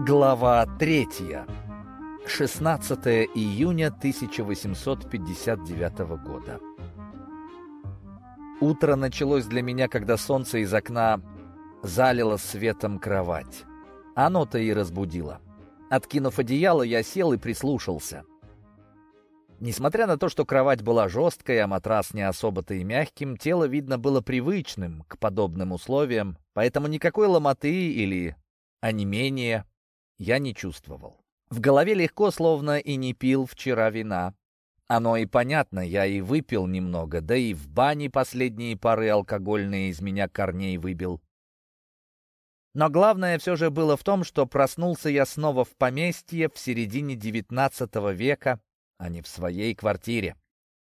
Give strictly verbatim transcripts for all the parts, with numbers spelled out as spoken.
Глава третья. шестнадцатое июня тысяча восемьсот пятьдесят девятого года. Утро началось для меня, когда солнце из окна залило светом кровать. Оно-то и разбудило. Откинув одеяло, я сел и прислушался. Несмотря на то, что кровать была жесткой, а матрас не особо-то и мягким, тело, видно, было привычным к подобным условиям, поэтому никакой ломоты или онемения я не чувствовал. В голове легко, словно и не пил вчера вина. Оно и понятно, я и выпил немного, да и в бане последние пары алкогольные из меня корней выбил. Но главное все же было в том, что проснулся я снова в поместье в середине девятнадцатого века, а не в своей квартире.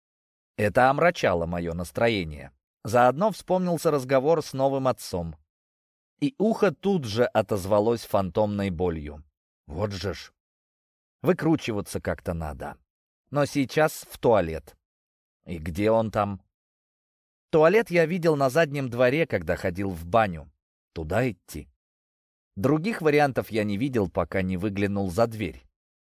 Это омрачало мое настроение. Заодно вспомнился разговор с новым отцом. И ухо тут же отозвалось фантомной болью. Вот же ж. Выкручиваться как-то надо. Но сейчас в туалет. И где он там? Туалет я видел на заднем дворе, когда ходил в баню. Туда идти. Других вариантов я не видел, пока не выглянул за дверь.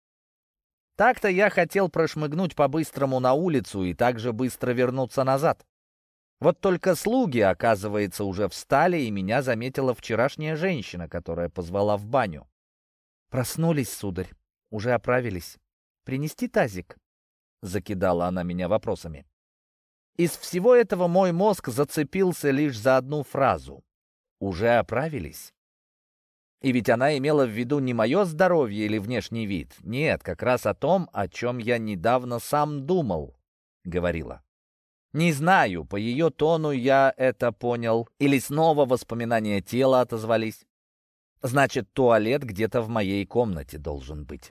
Так-то я хотел прошмыгнуть по-быстрому на улицу и также быстро вернуться назад. Вот только слуги, оказывается, уже встали, и меня заметила вчерашняя женщина, которая позвала в баню. «Проснулись, сударь, уже оправились. Принести тазик?» — закидала она меня вопросами. Из всего этого мой мозг зацепился лишь за одну фразу. «Уже оправились?» И ведь она имела в виду не мое здоровье или внешний вид. Нет, как раз о том, о чем я недавно сам думал, говорила. Не знаю, по ее тону я это понял, или снова воспоминания тела отозвались. Значит, туалет где-то в моей комнате должен быть.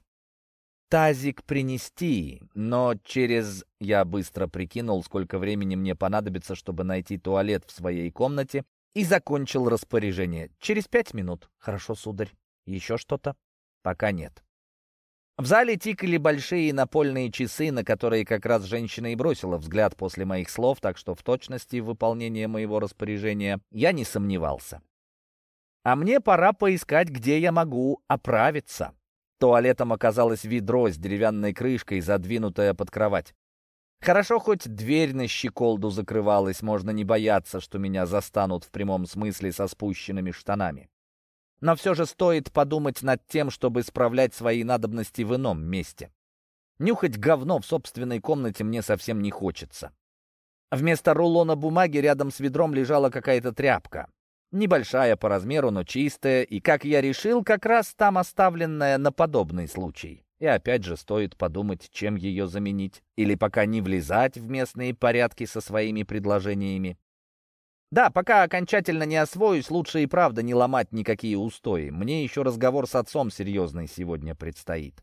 Тазик принести, но через... Я быстро прикинул, сколько времени мне понадобится, чтобы найти туалет в своей комнате, и закончил распоряжение. Через пять минут. Хорошо, сударь. Еще что-то? Пока нет. В зале тикали большие напольные часы, на которые как раз женщина и бросила взгляд после моих слов, так что в точности выполнения моего распоряжения я не сомневался. А мне пора поискать, где я могу оправиться. Туалетом оказалось ведро с деревянной крышкой, задвинутое под кровать. Хорошо, хоть дверь на щеколду закрывалась, можно не бояться, что меня застанут в прямом смысле со спущенными штанами. Но все же стоит подумать над тем, чтобы справлять свои надобности в ином месте. Нюхать говно в собственной комнате мне совсем не хочется. Вместо рулона бумаги рядом с ведром лежала какая-то тряпка. Небольшая по размеру, но чистая, и, как я решил, как раз там оставленная на подобный случай. И опять же стоит подумать, чем ее заменить, или пока не влезать в местные порядки со своими предложениями. Да, пока окончательно не освоюсь, лучше и правда не ломать никакие устои. Мне еще разговор с отцом серьезный сегодня предстоит.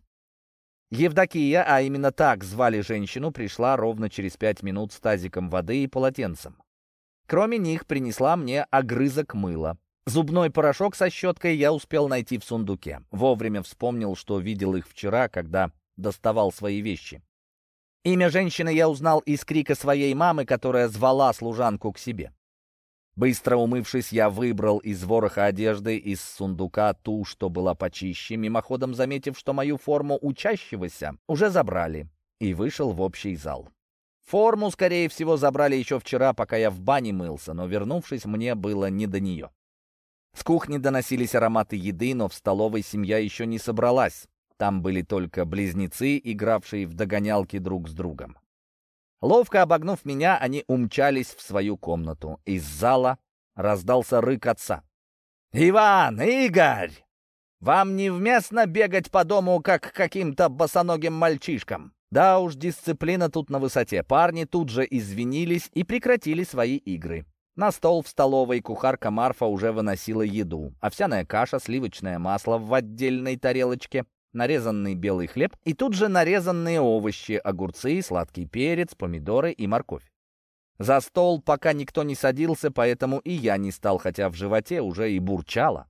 Евдокия, а именно так звали женщину, пришла ровно через пять минут с тазиком воды и полотенцем. Кроме них принесла мне огрызок мыла. Зубной порошок со щеткой я успел найти в сундуке. Вовремя вспомнил, что видел их вчера, когда доставал свои вещи. Имя женщины я узнал из крика своей мамы, которая звала служанку к себе. Быстро умывшись, я выбрал из вороха одежды из сундука ту, что была почище, мимоходом заметив, что мою форму учащегося уже забрали, и вышел в общий зал. Форму, скорее всего, забрали еще вчера, пока я в бане мылся, но, вернувшись, мне было не до нее. С кухни доносились ароматы еды, но в столовой семья еще не собралась. Там были только близнецы, игравшие в догонялки друг с другом. Ловко обогнув меня, они умчались в свою комнату. Из зала раздался рык отца. «Иван! Игорь! Вам невместно бегать по дому, как каким-то босоногим мальчишкам!» Да уж, дисциплина тут на высоте. Парни тут же извинились и прекратили свои игры. На стол в столовой кухарка Марфа уже выносила еду. Овсяная каша, сливочное масло в отдельной тарелочке, нарезанный белый хлеб и тут же нарезанные овощи, огурцы, сладкий перец, помидоры и морковь. За стол пока никто не садился, поэтому и я не стал, хотя в животе уже и бурчало.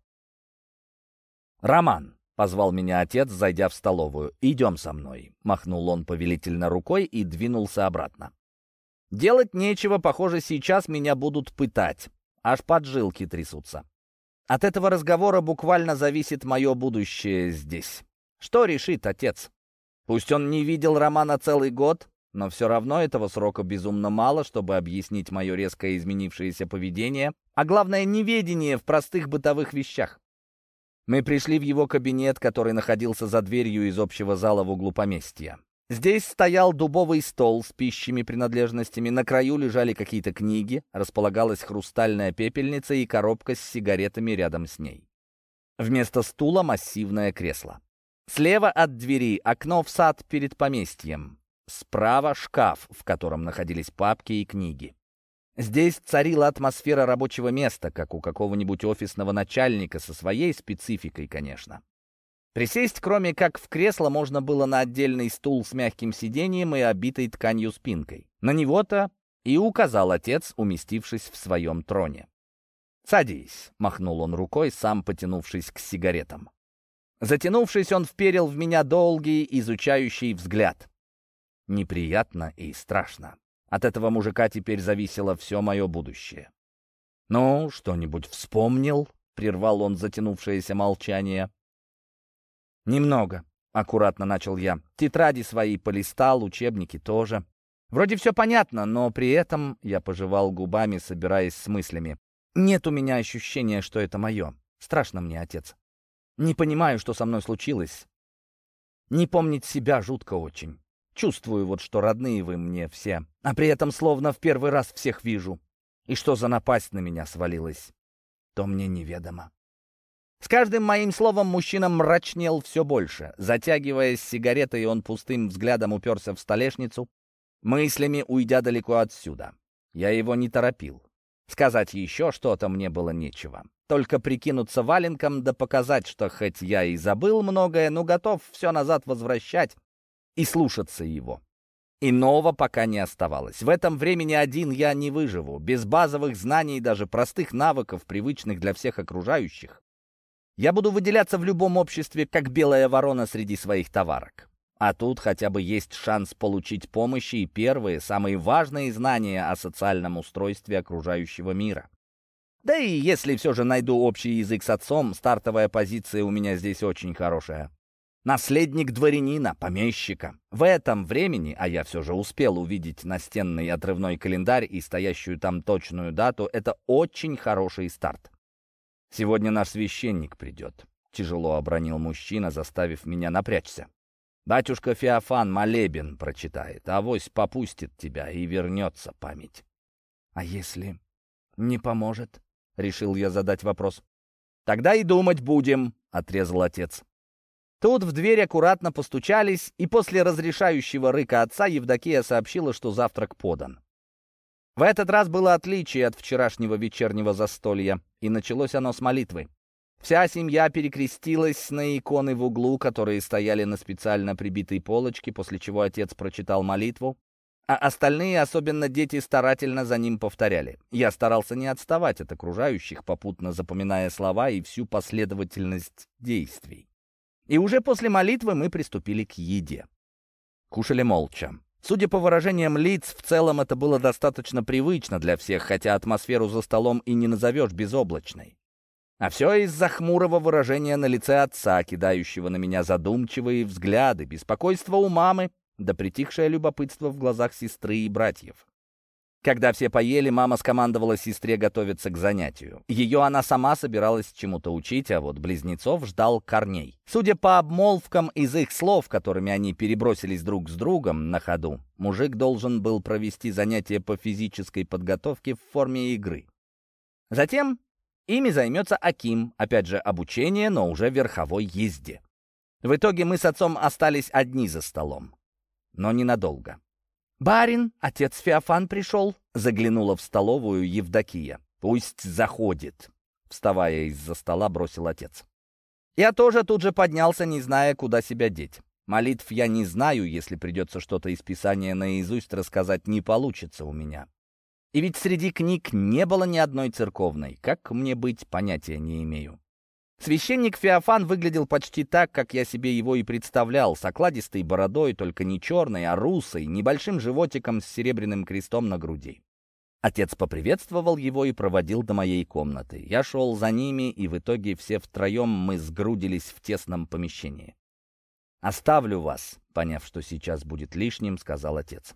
«Роман!» — позвал меня отец, зайдя в столовую. «Идем со мной», — махнул он повелительно рукой и двинулся обратно. Делать нечего, похоже, сейчас меня будут пытать. Аж поджилки трясутся. От этого разговора буквально зависит мое будущее здесь. Что решит отец? Пусть он не видел Романа целый год, но все равно этого срока безумно мало, чтобы объяснить мое резко изменившееся поведение, а главное, неведение в простых бытовых вещах. Мы пришли в его кабинет, который находился за дверью из общего зала в углу поместья. Здесь стоял дубовый стол с пищими принадлежностями, на краю лежали какие-то книги, располагалась хрустальная пепельница и коробка с сигаретами рядом с ней. Вместо стула массивное кресло. Слева от двери окно в сад перед поместьем. Справа шкаф, в котором находились папки и книги. Здесь царила атмосфера рабочего места, как у какого-нибудь офисного начальника, со своей спецификой, конечно. Присесть, кроме как в кресло, можно было на отдельный стул с мягким сиденьем и обитой тканью спинкой. На него-то и указал отец, уместившись в своем троне. «Садись», — махнул он рукой, сам потянувшись к сигаретам. Затянувшись, он вперил в меня долгий, изучающий взгляд. Неприятно и страшно. От этого мужика теперь зависело все мое будущее. «Ну, что-нибудь вспомнил?» — прервал он затянувшееся молчание. «Немного», — аккуратно начал я. «Тетради свои полистал, учебники тоже. Вроде все понятно, но при этом...» — я пожевал губами, собираясь с мыслями. «Нет у меня ощущения, что это мое. Страшно мне, отец. Не понимаю, что со мной случилось. Не помнить себя жутко очень. Чувствую вот, что родные вы мне все, а при этом словно в первый раз всех вижу. И что за напасть на меня свалилась, то мне неведомо». С каждым моим словом мужчина мрачнел все больше. Затягиваясь сигаретой, он пустым взглядом уперся в столешницу, мыслями уйдя далеко отсюда. Я его не торопил. Сказать еще что-то мне было нечего. Только прикинуться валенком да показать, что хоть я и забыл многое, но готов все назад возвращать и слушаться его. Иного пока не оставалось. В этом времени один я не выживу. Без базовых знаний и даже простых навыков, привычных для всех окружающих, я буду выделяться в любом обществе, как белая ворона среди своих товарок. А тут хотя бы есть шанс получить помощь и первые, самые важные знания о социальном устройстве окружающего мира. Да и если все же найду общий язык с отцом, стартовая позиция у меня здесь очень хорошая. Наследник дворянина, помещика. В этом времени, а я все же успел увидеть настенный отрывной календарь и стоящую там точную дату, это очень хороший старт. «Сегодня наш священник придет», — тяжело обронил мужчина, заставив меня напрячься. «Батюшка Феофан молебен прочитает, авось попустит тебя и вернется память». «А если не поможет?» — решил я задать вопрос. «Тогда и думать будем», — отрезал отец. Тут в дверь аккуратно постучались, и после разрешающего рыка отца Евдокия сообщила, что завтрак подан. В этот раз было отличие от вчерашнего вечернего застолья, и началось оно с молитвы. Вся семья перекрестилась на иконы в углу, которые стояли на специально прибитой полочке, после чего отец прочитал молитву, а остальные, особенно дети, старательно за ним повторяли. Я старался не отставать от окружающих, попутно запоминая слова и всю последовательность действий. И уже после молитвы мы приступили к еде. Кушали молча. Судя по выражениям лиц, в целом это было достаточно привычно для всех, хотя атмосферу за столом и не назовешь безоблачной. А все из-за хмурого выражения на лице отца, кидающего на меня задумчивые взгляды, беспокойство у мамы, да притихшее любопытство в глазах сестры и братьев. Когда все поели, мама скомандовала сестре готовиться к занятию. Ее она сама собиралась чему-то учить, а вот близнецов ждал Корней. Судя по обмолвкам из их слов, которыми они перебросились друг с другом на ходу, мужик должен был провести занятия по физической подготовке в форме игры. Затем ими займется Аким, опять же обучение, но уже верховой езде. В итоге мы с отцом остались одни за столом, но ненадолго. «Барин, отец Феофан пришел», — заглянула в столовую Евдокия. «Пусть заходит», — вставая из-за стола, бросил отец. Я тоже тут же поднялся, не зная, куда себя деть. Молитв я не знаю, если придется что-то из Писания наизусть рассказать, не получится у меня. И ведь среди книг не было ни одной церковной. Как мне быть, понятия не имею. Священник Феофан выглядел почти так, как я себе его и представлял, с окладистой бородой, только не черной, а русой, небольшим животиком с серебряным крестом на груди. Отец поприветствовал его и проводил до моей комнаты. Я шел за ними, и в итоге все втроем мы сгрудились в тесном помещении. «Оставлю вас», — поняв, что сейчас будет лишним, сказал отец.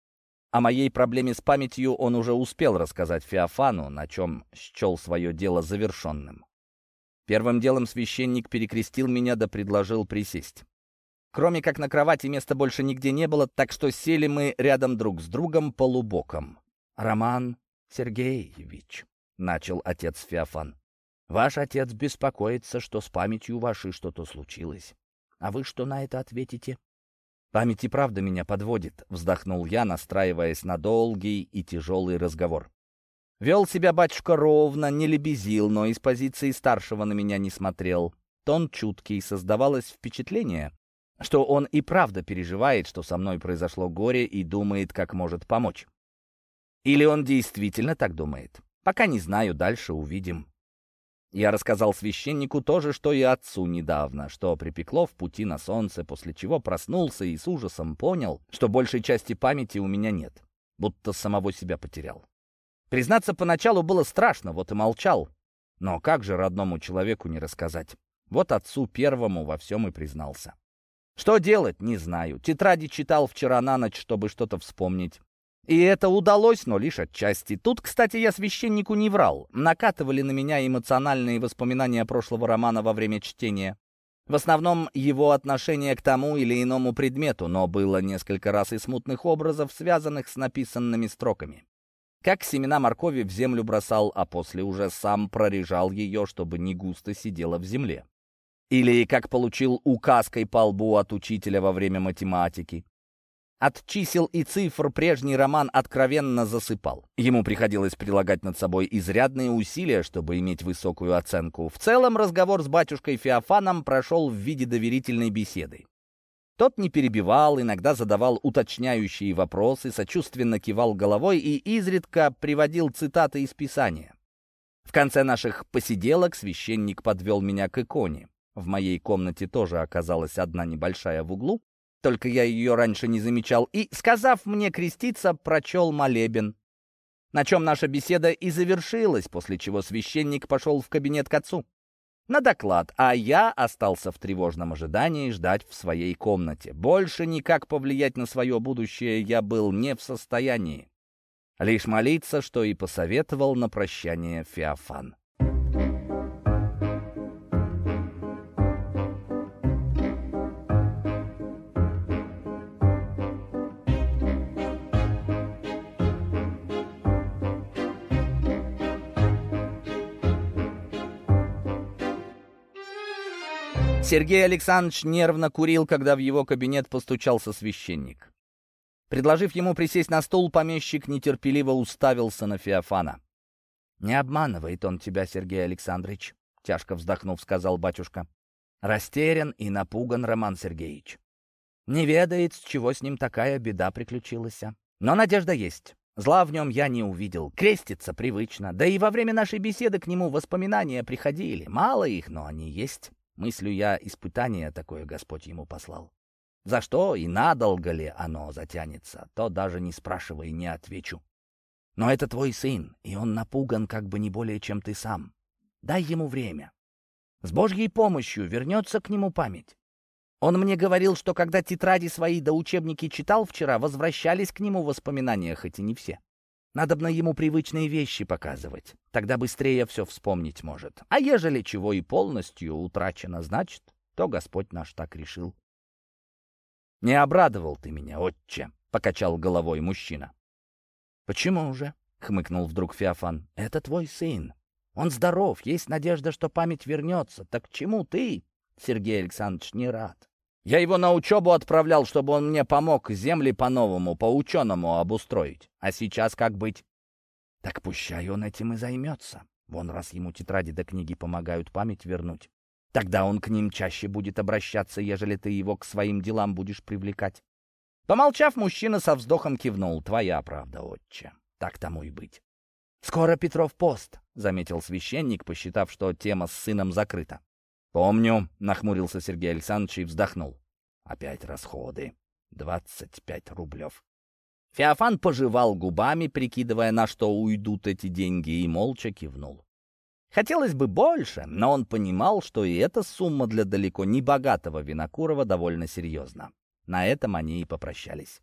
О моей проблеме с памятью он уже успел рассказать Феофану, на чем счел свое дело завершенным. Первым делом священник перекрестил меня да предложил присесть. Кроме как на кровати места больше нигде не было, так что сели мы рядом друг с другом полубоком. «Роман Сергеевич», — начал отец Феофан, — «ваш отец беспокоится, что с памятью вашей что-то случилось. А вы что на это ответите?» «Память и правда меня подводит», — вздохнул я, настраиваясь на долгий и тяжелый разговор. Вел себя батюшка ровно, не лебезил, но из позиции старшего на меня не смотрел. Тон чуткий, создавалось впечатление, что он и правда переживает, что со мной произошло горе, и думает, как может помочь. Или он действительно так думает? Пока не знаю, дальше увидим. Я рассказал священнику то же, что и отцу недавно, что припекло в пути на солнце, после чего проснулся и с ужасом понял, что большей части памяти у меня нет, будто самого себя потерял. Признаться, поначалу было страшно, вот и молчал. Но как же родному человеку не рассказать? Вот отцу первому во всем и признался. Что делать, не знаю. Тетради читал вчера на ночь, чтобы что-то вспомнить. И это удалось, но лишь отчасти. Тут, кстати, я священнику не врал. Накатывали на меня эмоциональные воспоминания прошлого романа во время чтения. В основном его отношение к тому или иному предмету, но было несколько раз и смутных образов, связанных с написанными строками. Как семена моркови в землю бросал, а после уже сам прорежал ее, чтобы не густо сидела в земле. Или как получил указкой по лбу от учителя во время математики. От чисел и цифр прежний роман откровенно засыпал. Ему приходилось прилагать над собой изрядные усилия, чтобы иметь высокую оценку. В целом разговор с батюшкой Феофаном прошел в виде доверительной беседы. Тот не перебивал, иногда задавал уточняющие вопросы, сочувственно кивал головой и изредка приводил цитаты из Писания. В конце наших посиделок священник подвел меня к иконе. В моей комнате тоже оказалась одна небольшая в углу, только я ее раньше не замечал, и, сказав мне креститься, прочел молебен. На чем наша беседа и завершилась, после чего священник пошел в кабинет к отцу на доклад, а я остался в тревожном ожидании ждать в своей комнате. Больше никак повлиять на свое будущее я был не в состоянии. Лишь молиться, что и посоветовал на прощание Феофан. Сергей Александрович нервно курил, когда в его кабинет постучался священник. Предложив ему присесть на стул, помещик нетерпеливо уставился на Феофана. «Не обманывает он тебя, Сергей Александрович», — тяжко вздохнув, сказал батюшка. «Растерян и напуган Роман Сергеевич. Не ведает, с чего с ним такая беда приключилась. Но надежда есть. Зла в нем я не увидел. Крестится привычно. Да и во время нашей беседы к нему воспоминания приходили. Мало их, но они есть. Мыслю я, испытание такое Господь ему послал. За что и надолго ли оно затянется, то даже не спрашивай, не отвечу. Но это твой сын, и он напуган как бы не более, чем ты сам. Дай ему время. С Божьей помощью вернется к нему память. Он мне говорил, что когда тетради свои да учебники читал вчера, возвращались к нему воспоминания, хоть и не все. Надобно ему привычные вещи показывать, тогда быстрее все вспомнить может. А ежели чего и полностью утрачено, значит, то Господь наш так решил. «Не обрадовал ты меня, отче», — покачал головой мужчина. «Почему же?» — хмыкнул вдруг Феофан. «Это твой сын. Он здоров, есть надежда, что память вернется. Так чему ты, Сергей Александрович, не рад? Я его на учебу отправлял, чтобы он мне помог земли по-новому, по-ученому обустроить. А сейчас как быть?» «Так пущай он этим и займется. Вон раз ему тетради да книги помогают память вернуть. Тогда он к ним чаще будет обращаться, ежели ты его к своим делам будешь привлекать». Помолчав, мужчина со вздохом кивнул. «Твоя правда, отче. Так тому и быть». «Скоро Петров пост», — заметил священник, посчитав, что тема с сыном закрыта. «Помню», — нахмурился Сергей Александрович и вздохнул. «Опять расходы. Двадцать пять рублев. Феофан пожевал губами, прикидывая, на что уйдут эти деньги, и молча кивнул. Хотелось бы больше, но он понимал, что и эта сумма для далеко не богатого Винокурова довольно серьезна. На этом они и попрощались.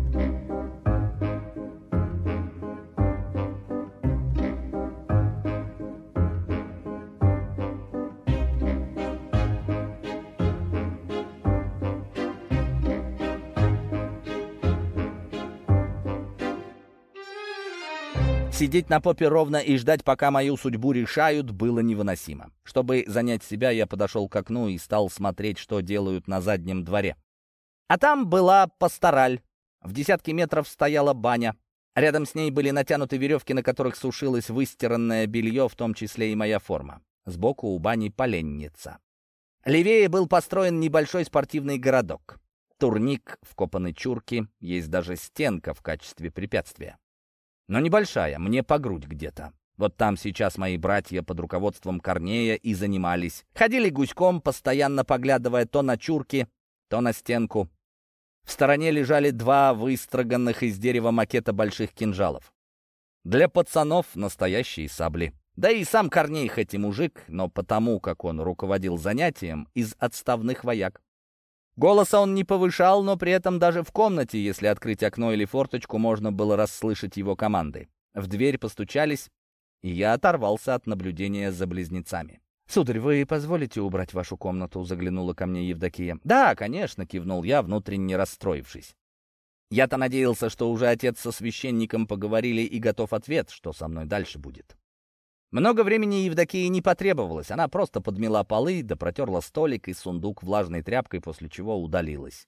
Сидеть на попе ровно и ждать, пока мою судьбу решают, было невыносимо. Чтобы занять себя, я подошел к окну и стал смотреть, что делают на заднем дворе. А там была пастораль. В десятке метров стояла баня. Рядом с ней были натянуты веревки, на которых сушилось выстиранное белье, в том числе и моя форма. Сбоку у бани поленница. Левее был построен небольшой спортивный городок. Турник, вкопаны чурки, есть даже стенка в качестве препятствия. Но небольшая, мне по грудь где-то. Вот там сейчас мои братья под руководством Корнея и занимались. Ходили гуськом, постоянно поглядывая то на чурки, то на стенку. В стороне лежали два выстроганных из дерева макета больших кинжалов. Для пацанов настоящие сабли. Да и сам Корней хоть и мужик, но потому, как он руководил занятием, из отставных вояк. Голоса он не повышал, но при этом даже в комнате, если открыть окно или форточку, можно было расслышать его команды. В дверь постучались, и я оторвался от наблюдения за близнецами. «Сударь, вы позволите убрать вашу комнату?» — заглянула ко мне Евдокия. «Да, конечно», — кивнул я, внутренне расстроившись. Я-то надеялся, что уже отец со священником поговорили и готов ответ, что со мной дальше будет. Много времени Евдокии не потребовалось, она просто подмела полы, да протерла столик и сундук влажной тряпкой, после чего удалилась.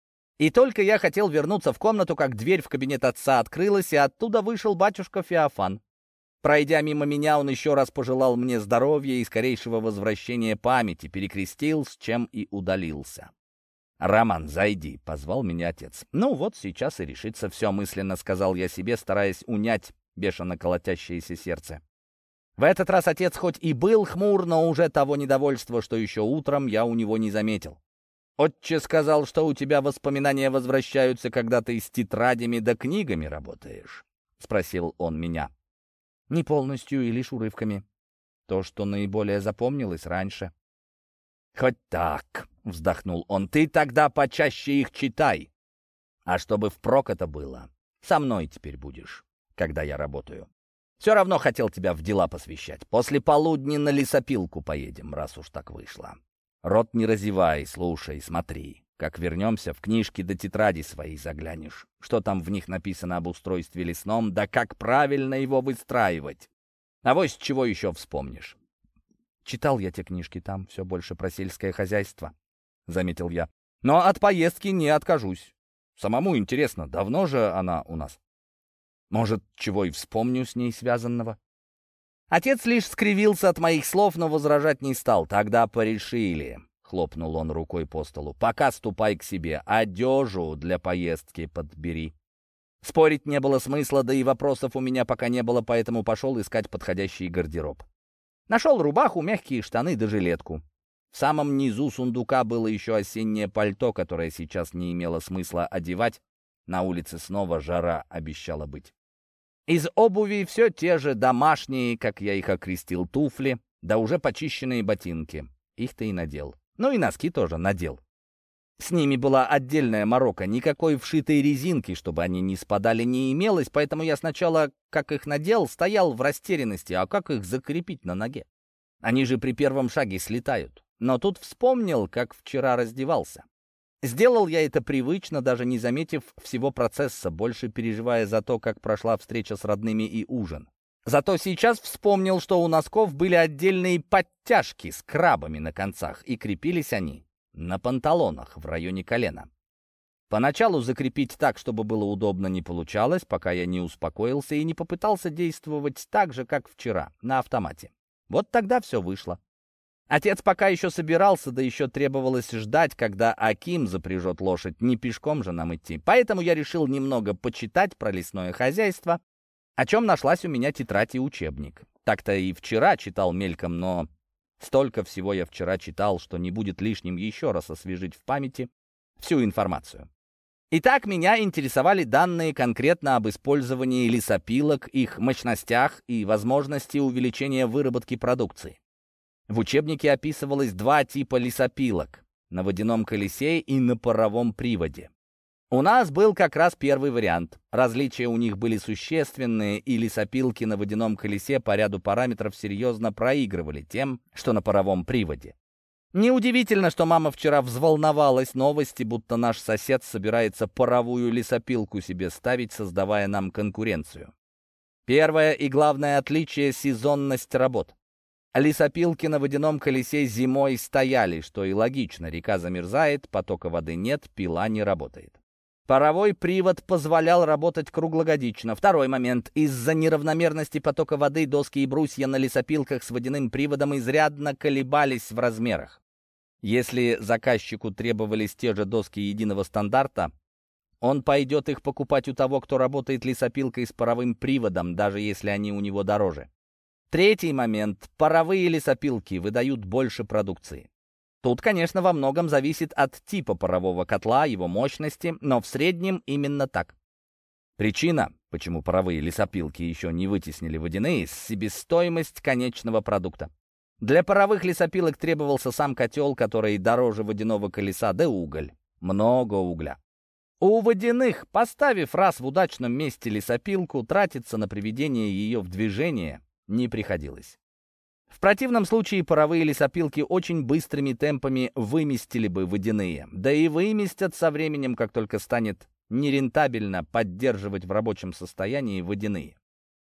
И только я хотел вернуться в комнату, как дверь в кабинет отца открылась, и оттуда вышел батюшка Феофан. Пройдя мимо меня, он еще раз пожелал мне здоровья и скорейшего возвращения памяти, перекрестил, с чем и удалился. «Роман, зайди», — позвал меня отец. «Ну вот, сейчас и решится все», — мысленно сказал я себе, стараясь унять бешено колотящееся сердце. В этот раз отец хоть и был хмур, но уже того недовольства, что еще утром я у него не заметил. «Отче сказал, что у тебя воспоминания возвращаются, когда ты с тетрадями да книгами работаешь?» — спросил он меня. «Не полностью и лишь урывками. То, что наиболее запомнилось раньше». «Хоть так», — вздохнул он, — «ты тогда почаще их читай. А чтобы впрок это было, со мной теперь будешь, когда я работаю. Все равно хотел тебя в дела посвящать. После полудня на лесопилку поедем, раз уж так вышло. Рот не разевай, слушай, смотри. Как вернемся, в книжки до тетради свои заглянешь. Что там в них написано об устройстве лесном, да как правильно его выстраивать. Авось чего еще вспомнишь». «Читал я те книжки, там все больше про сельское хозяйство», — заметил я. «Но от поездки не откажусь. Самому интересно, давно же она у нас? Может, чего и вспомню с ней связанного?» Отец лишь скривился от моих слов, но возражать не стал. «Тогда порешили», — хлопнул он рукой по столу. «Пока ступай к себе, одежу для поездки подбери». Спорить не было смысла, да и вопросов у меня пока не было, поэтому пошел искать подходящий гардероб. Нашел рубаху, мягкие штаны да жилетку. В самом низу сундука было еще осеннее пальто, которое сейчас не имело смысла одевать. На улице снова жара обещала быть. Из обуви все те же домашние, как я их окрестил, туфли, да уже почищенные ботинки. Их-то и надел. Ну и носки тоже надел. С ними была отдельная морока, никакой вшитой резинки, чтобы они не спадали, не имелось, поэтому я сначала, как их надел, стоял в растерянности, а как их закрепить на ноге? Они же при первом шаге слетают. Но тут вспомнил, как вчера раздевался. Сделал я это привычно, даже не заметив всего процесса, больше переживая за то, как прошла встреча с родными и ужин. Зато сейчас вспомнил, что у носков были отдельные подтяжки с крабами на концах, и крепились они на панталонах в районе колена. Поначалу закрепить так, чтобы было удобно, не получалось, пока я не успокоился и не попытался действовать так же, как вчера, на автомате. Вот тогда все вышло. Отец пока еще собирался, да еще требовалось ждать, когда Аким запряжет лошадь, не пешком же нам идти. Поэтому я решил немного почитать про лесное хозяйство, о чем нашлась у меня тетрадь и учебник. Так-то и вчера читал мельком, но столько всего я вчера читал, что не будет лишним еще раз освежить в памяти всю информацию. Итак, меня интересовали данные конкретно об использовании лесопилок, их мощностях и возможности увеличения выработки продукции. В учебнике описывалось два типа лесопилок — на водяном колесе и на паровом приводе. У нас был как раз первый вариант. Различия у них были существенные, и лесопилки на водяном колесе по ряду параметров серьезно проигрывали тем, что на паровом приводе. Неудивительно, что мама вчера взволновалась новости, будто наш сосед собирается паровую лесопилку себе ставить, создавая нам конкуренцию. Первое и главное отличие — сезонность работ. Лесопилки на водяном колесе зимой стояли, что и логично. Река замерзает, потока воды нет, пила не работает. Паровой привод позволял работать круглогодично. Второй момент. Из-за неравномерности потока воды доски и брусья на лесопилках с водяным приводом изрядно колебались в размерах. Если заказчику требовались те же доски единого стандарта, он пойдет их покупать у того, кто работает лесопилкой с паровым приводом, даже если они у него дороже. Третий момент. Паровые лесопилки выдают больше продукции. Тут, конечно, во многом зависит от типа парового котла, его мощности, но в среднем именно так. Причина, почему паровые лесопилки еще не вытеснили водяные, — себестоимость конечного продукта. Для паровых лесопилок требовался сам котел, который дороже водяного колеса, да уголь. Много угля. У водяных, поставив раз в удачном месте лесопилку, тратиться на приведение ее в движение не приходилось. В противном случае паровые лесопилки очень быстрыми темпами выместили бы водяные. Да и выместят со временем, как только станет нерентабельно поддерживать в рабочем состоянии водяные.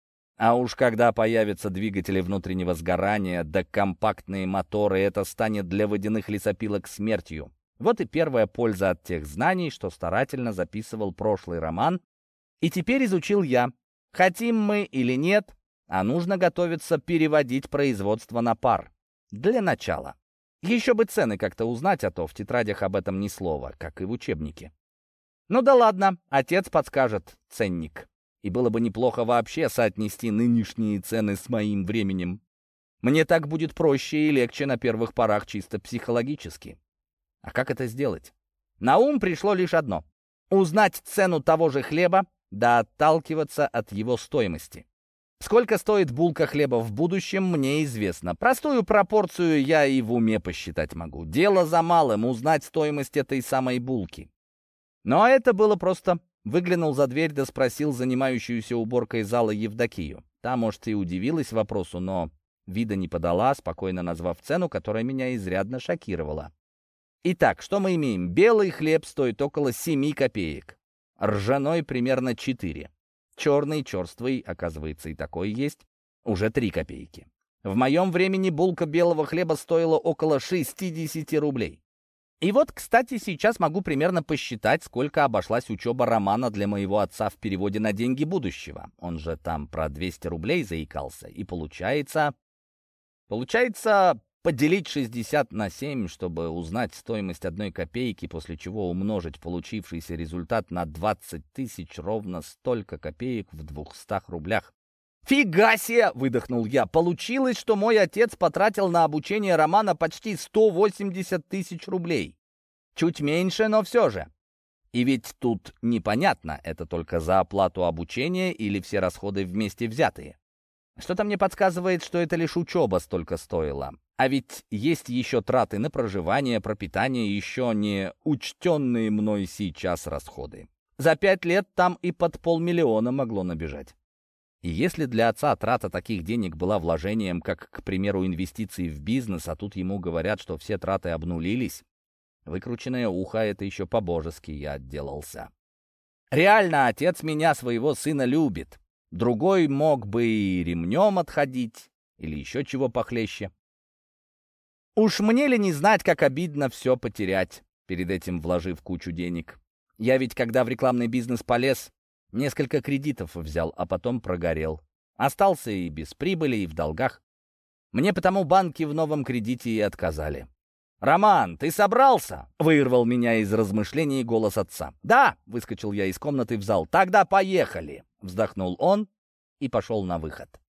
А уж когда появятся двигатели внутреннего сгорания, да компактные моторы, это станет для водяных лесопилок смертью. Вот и первая польза от тех знаний, что старательно записывал прошлый роман, и теперь изучил я. Хотим мы или нет, а нужно готовиться переводить производство на пар. Для начала. Еще бы цены как-то узнать, а то в тетрадях об этом ни слова, как и в учебнике. Ну да ладно, отец подскажет ценник. И было бы неплохо вообще соотнести нынешние цены с моим временем. Мне так будет проще и легче на первых порах чисто психологически. А как это сделать? На ум пришло лишь одно — узнать цену того же хлеба, да отталкиваться от его стоимости. Сколько стоит булка хлеба в будущем, мне известно. Простую пропорцию я и в уме посчитать могу. Дело за малым — узнать стоимость этой самой булки. Но это было просто. Выглянул за дверь да спросил занимающуюся уборкой зала Евдокию. Та, может, и удивилась вопросу, но вида не подала, спокойно назвав цену, которая меня изрядно шокировала. Итак, что мы имеем? Белый хлеб стоит около семи копеек. Ржаной примерно четыре. Черный, черствый, оказывается, и такой есть, уже три копейки. В моем времени булка белого хлеба стоила около шестидесяти рублей. И вот, кстати, сейчас могу примерно посчитать, сколько обошлась учеба романа для моего отца в переводе на деньги будущего. Он же там про двести рублей заикался. И получается... Получается поделить шестьдесят на семь, чтобы узнать стоимость одной копейки, после чего умножить получившийся результат на двадцать тысяч, ровно столько копеек в двухстах рублях. «Фига себе!» — выдохнул я. «Получилось, что мой отец потратил на обучение романа почти сто восемьдесят тысяч рублей. Чуть меньше, но все же. И ведь тут непонятно, это только за оплату обучения или все расходы вместе взятые. Что-то мне подсказывает, что это лишь учеба столько стоила. А ведь есть еще траты на проживание, пропитание, еще не учтенные мной сейчас расходы. За пять лет там и под полмиллиона могло набежать. И если для отца трата таких денег была вложением, как, к примеру, инвестиции в бизнес, а тут ему говорят, что все траты обнулились, выкрученное ухо — это еще по-божески я отделался. Реально, отец меня, своего сына, любит. Другой мог бы и ремнем отходить, или еще чего похлеще. Уж мне ли не знать, как обидно все потерять, перед этим вложив кучу денег. Я ведь, когда в рекламный бизнес полез, несколько кредитов взял, а потом прогорел. Остался и без прибыли, и в долгах. Мне потому банки в новом кредите и отказали. «Роман, ты собрался?» — вырвал меня из размышлений голос отца. «Да!» — выскочил я из комнаты в зал. «Тогда поехали!» — вздохнул он и пошел на выход.